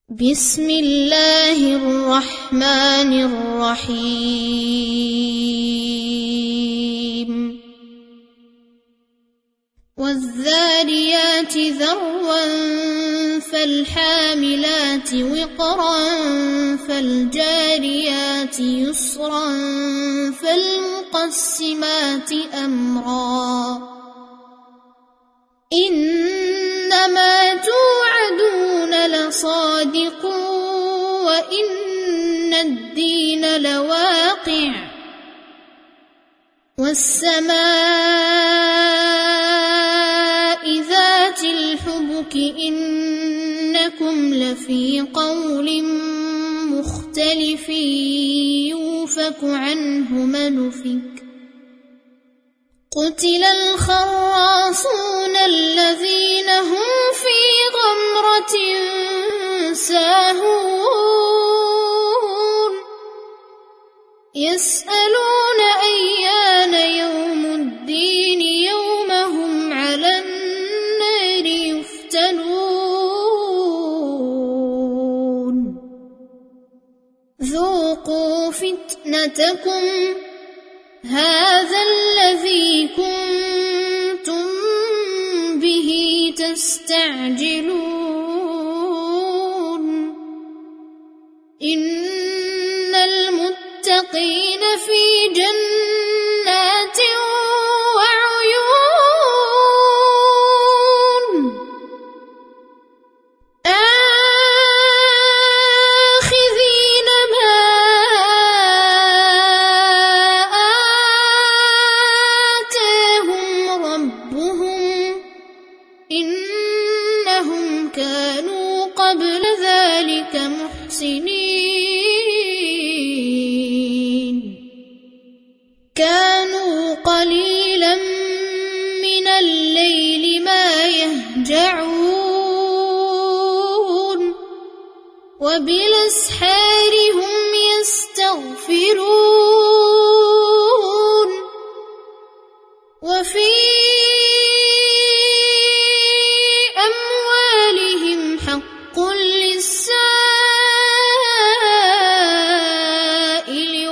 بسم الله الرحمن الرحيم والذاريات ذروا فالحاملات وقرا فالجاريات يسرا فالمقسمات أمرا إنما توعدون لصادق وإن الدين لواقع والسماء ذات الحبك إنكم لفي قول مختلف يوفك عنه من أفك قتل الخراصون الذين هم في غمرة ساهون يسألون أيان يوم الدين يوم هم على النار يفتنون ذوقوا فتنتكم هذا الذي كنتم به تستعجلون إن المتقين في جنات وعيون آخذين ما إنهم كانوا قبل ذلك محسنين كانوا قليلا من الليل ما يهجعون وبالأسحار هم يستغفرون وفي حق للسائل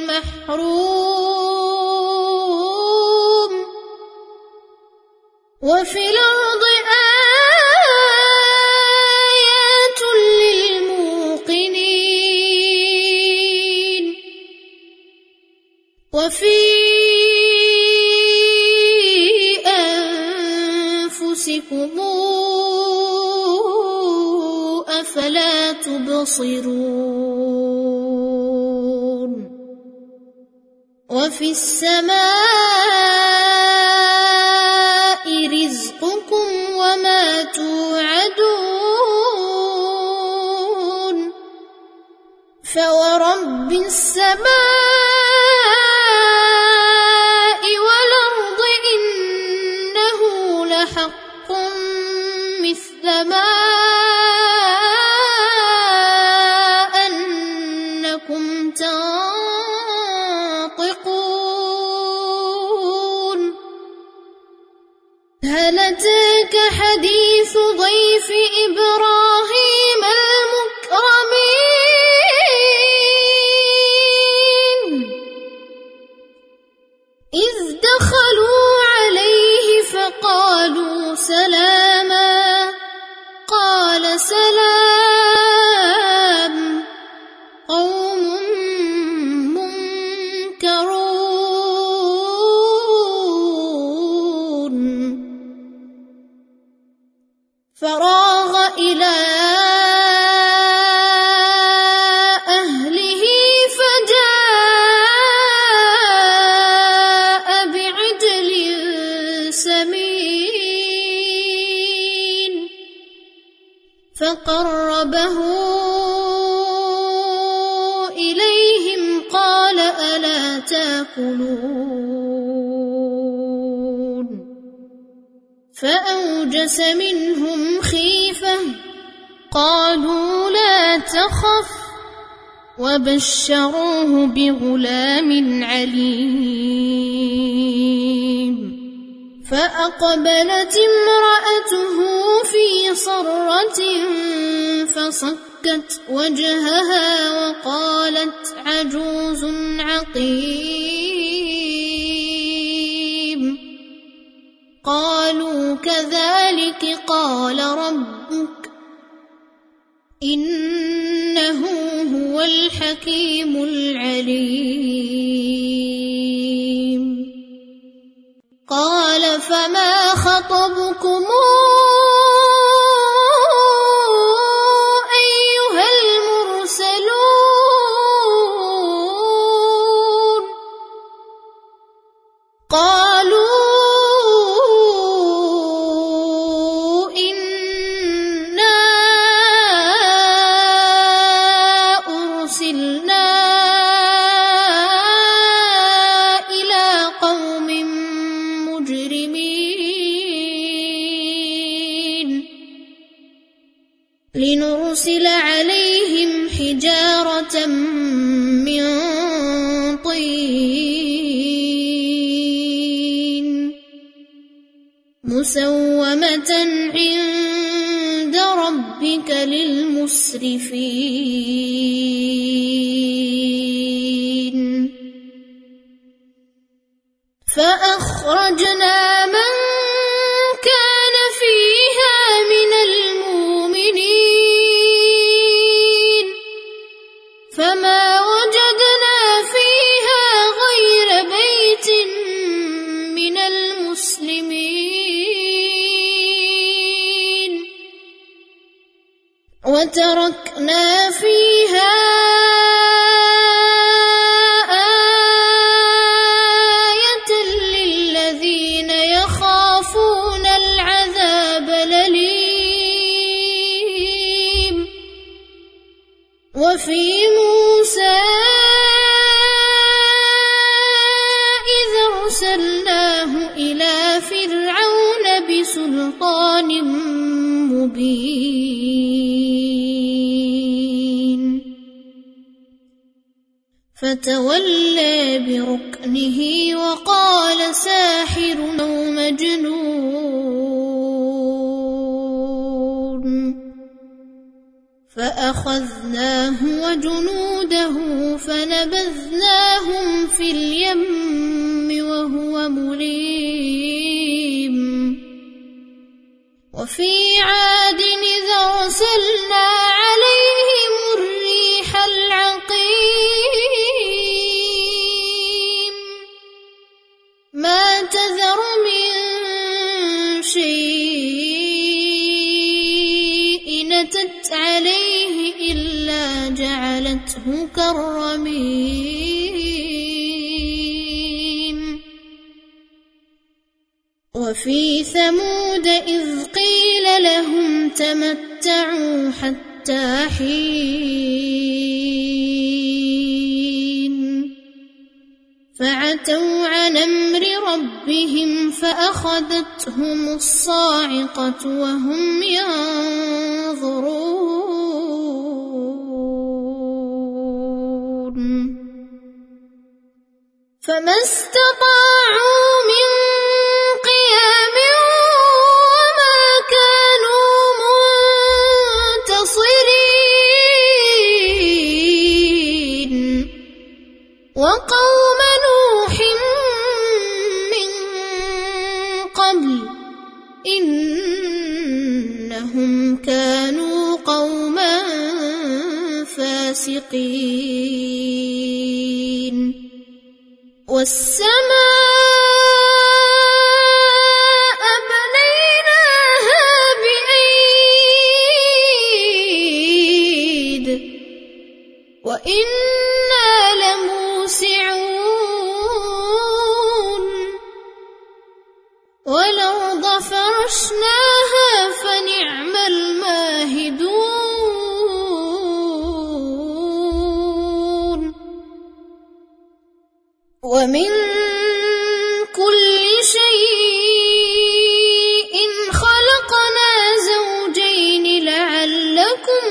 والمحروم وفي الأرض آيات للموقنين وفي أنفسكم أفلا تبصرون وفي السماء رزقكم وما توعدون فورب السماء والأرض إنه لحق مثل ما تنطقون هل أتاك حديث ضيف إبراهيم المكرمين إذ دخلوا عليه فقالوا سلاما قال سلام قوم منكرون فراغ إلى أهله فجاء بعجل سمين فقربه إليهم قال ألا تأكلون فأوجس منهم خيفة قالوا لا تخف وبشروه بغلام عليم فأقبلت امرأته في صرة فصكت فصكت وجهها وقالت عجوز عقيم قالوا كذلك قال ربك إنه هو الحكيم العليم قال فما خطبكم أيها المرسلون قالوا إنا أرسلنا إلى قوم مجرمين لنرسل عليهم حجارة من طين مسومة عند ربك للمسرفين فأخرجنا من كان فيها من المؤمنين فما وجدنا فيها غير بيت من المسلمين وتركنا فيها آية للذين يخافون العذاب الأليم وفي موسى إذ أرسلناه إلى فرعون بسلطان مبين فتولى بركنه وقال ساحر أو مجنون فأخذناه وجنوده فنبذناهم في اليم وهو مليم وفي عاد إذ أرسلنا عليهم الريح العقيم ما تذر من شيء أتت عليه إلا جعلته كالرميم وفي ثمود إذ قيل لهم تمتعوا حتى حين فعتوا عن أمر ربهم فأخذتهم الصاعقة وهم ينظرون فما استطاعوا من قيام وما كانوا منتصرين وقوم نوح من قبل إنهم كانوا قوما فاسقين والسماء بنيناها بأيد وإنا لموسعون والأرض فرشناها فنعم الماهدون ومن كل شيء خلقنا زوجين لعلكم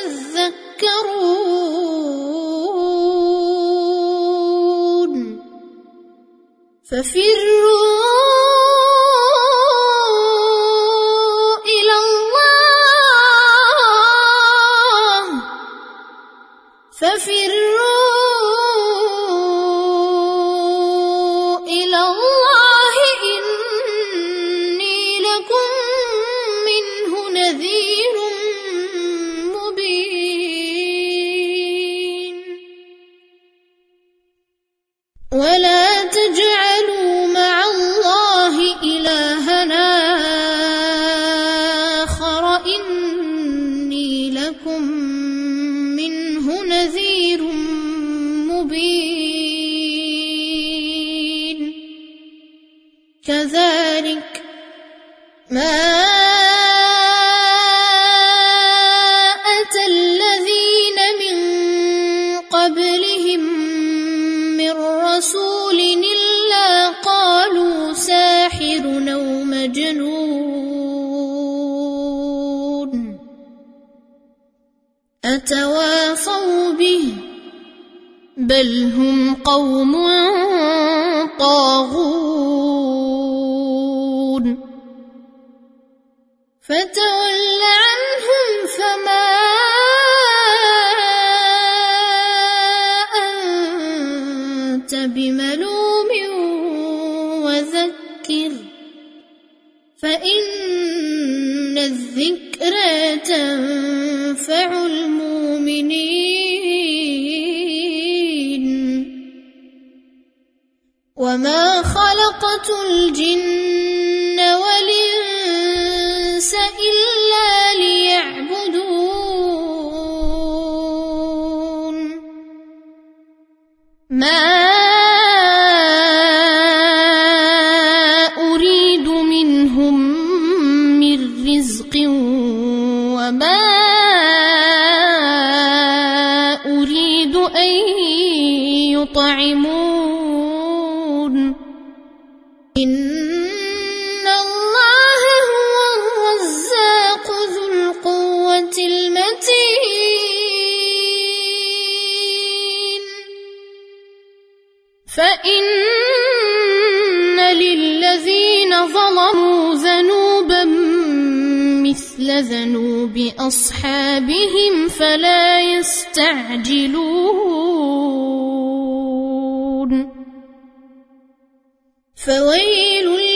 تذكرون ففروا إلى الله ففروا إلى الله إني لكم منه نذير مبين ولا تجعلوا مع الله إلهًا آخر إني لكم منه نذير مبين كذلك ما أتى الذين من قبلهم من رسول إلا قالوا ساحر أو مجنون أتواصوا به بل هم قوم طاغون فتول عنهم فما أنت بملوم وذكر فإن الذكرى تنفع المؤمنين وما خلقت الجن والإنس إلا ليعبدون ما أريد منهم من رزق وما أريد أن يطعمون إن الله هو الرزاق ذو القوة المتين فإن للذين ظلموا ذنوبا مثل ذنوب أصحابهم فلا يستعجلون فويل